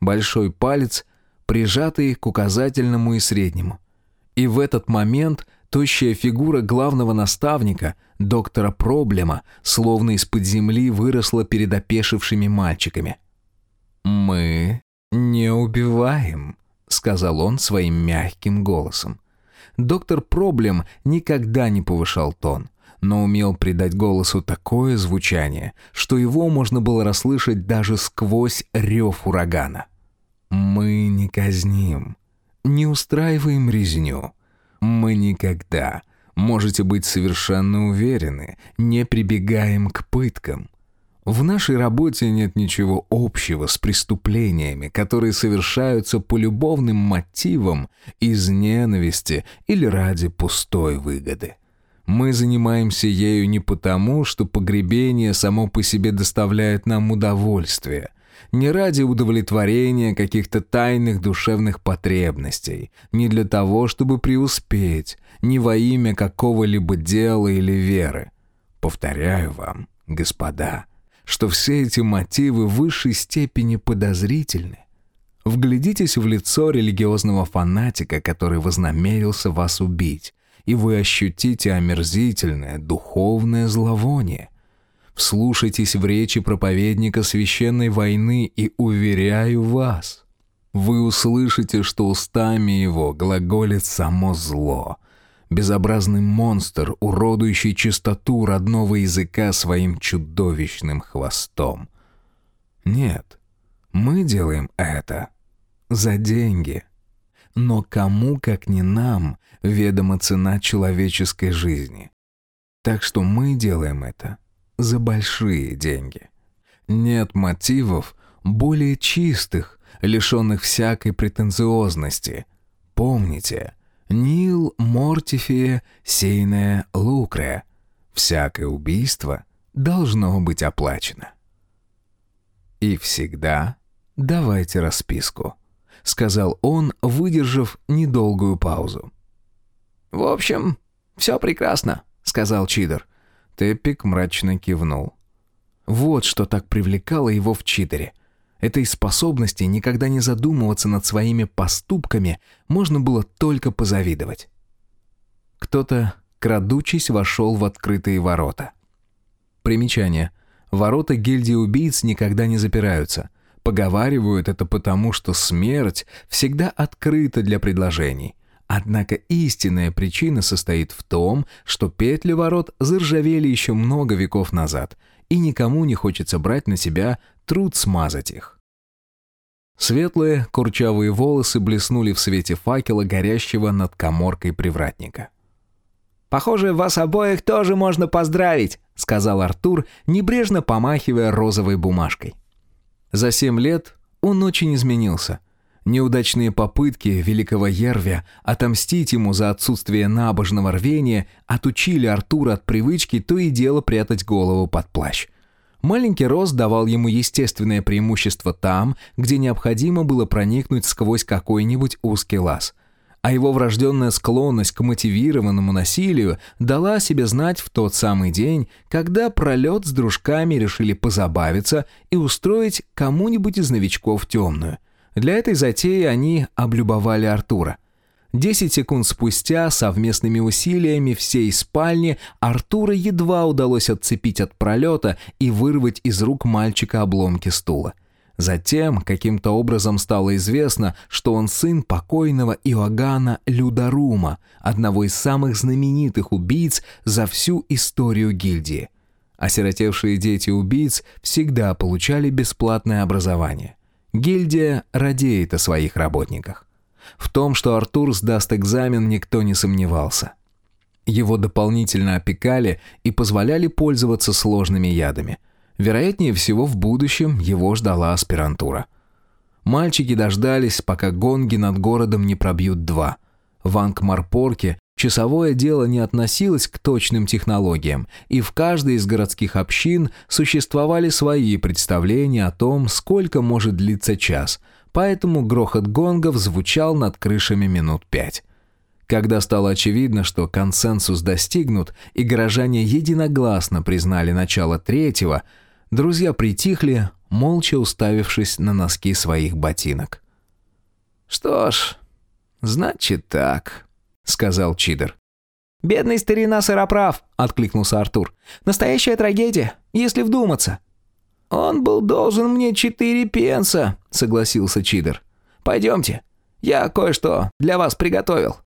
большой палец, прижатый к указательному и среднему. И в этот момент тощая фигура главного наставника, доктора Проблема, словно из-под земли выросла перед опешившими мальчиками. «Мы не убиваем», — сказал он своим мягким голосом. Доктор Проблем никогда не повышал тон, но умел придать голосу такое звучание, что его можно было расслышать даже сквозь рев урагана. «Мы не казним, не устраиваем резню. Мы никогда, можете быть совершенно уверены, не прибегаем к пыткам. В нашей работе нет ничего общего с преступлениями, которые совершаются по любовным мотивам из ненависти или ради пустой выгоды. Мы занимаемся ею не потому, что погребение само по себе доставляет нам удовольствие, не ради удовлетворения каких-то тайных душевных потребностей, не для того, чтобы преуспеть, не во имя какого-либо дела или веры. Повторяю вам, господа, что все эти мотивы в высшей степени подозрительны. Вглядитесь в лицо религиозного фанатика, который вознамерился вас убить, и вы ощутите омерзительное духовное зловоние. Вслушайтесь в речи проповедника священной войны, и, уверяю вас, вы услышите, что устами его глаголит само зло, безобразный монстр, уродующий чистоту родного языка своим чудовищным хвостом. Нет, мы делаем это за деньги. Но кому, как не нам, ведома цена человеческой жизни. Так что мы делаем это за большие деньги. Нет мотивов более чистых, лишенных всякой претенциозности. Помните, «Нил мортифие сейне лукре» — всякое убийство должно быть оплачено. И всегда давайте расписку, — сказал он, выдержав недолгую паузу. «В общем, все прекрасно», — сказал Чидер. Теппик мрачно кивнул. Вот что так привлекало его в Чидере. Этой способности никогда не задумываться над своими поступками можно было только позавидовать. Кто-то, крадучись, вошел в открытые ворота. Примечание. Ворота гильдии убийц никогда не запираются. Поговаривают это потому, что смерть всегда открыта для предложений. Однако истинная причина состоит в том, что петли ворот заржавели еще много веков назад, и никому не хочется брать на себя труд смазать их. Светлые, курчавые волосы блеснули в свете факела, горящего над каморкой привратника. «Похоже, вас обоих тоже можно поздравить», — сказал Артур, небрежно помахивая розовой бумажкой. За 7 лет он очень изменился. Неудачные попытки великого Ервя отомстить ему за отсутствие набожного рвения отучили Артура от привычки то и дело прятать голову под плащ. Маленький рост давал ему естественное преимущество там, где необходимо было проникнуть сквозь какой-нибудь узкий лаз. А его врожденная склонность к мотивированному насилию дала о себе знать в тот самый день, когда Пролет с дружками решили позабавиться и устроить кому-нибудь из новичков темную. Для этой затеи они облюбовали Артура. 10 секунд спустя совместными усилиями всей спальни Артура едва удалось отцепить от Пролета и вырвать из рук мальчика обломки стула. Затем каким-то образом стало известно, что он сын покойного Иоганна Людарума, одного из самых знаменитых убийц за всю историю гильдии. Осиротевшие дети убийц всегда получали бесплатное образование. Гильдия радеет о своих работниках. В том, что Артур сдаст экзамен, никто не сомневался. Его дополнительно опекали и позволяли пользоваться сложными ядами. Вероятнее всего, в будущем его ждала аспирантура. Мальчики дождались, пока гонги над городом не пробьют 2. В Анкмарпорке часовое дело не относилось к точным технологиям, и в каждой из городских общин существовали свои представления о том, сколько может длиться час, поэтому грохот гонгов звучал над крышами минут 5. Когда стало очевидно, что консенсус достигнут, и горожане единогласно признали начало 3-го, Друзья притихли, молча уставившись на носки своих ботинок. «Что ж, значит так», — сказал Чидер. «Бедный старина Сыроправ», — откликнулся Артур. «Настоящая трагедия, если вдуматься». «Он был должен мне 4 пенса», — согласился Чидер. «Пойдемте, я кое-что для вас приготовил».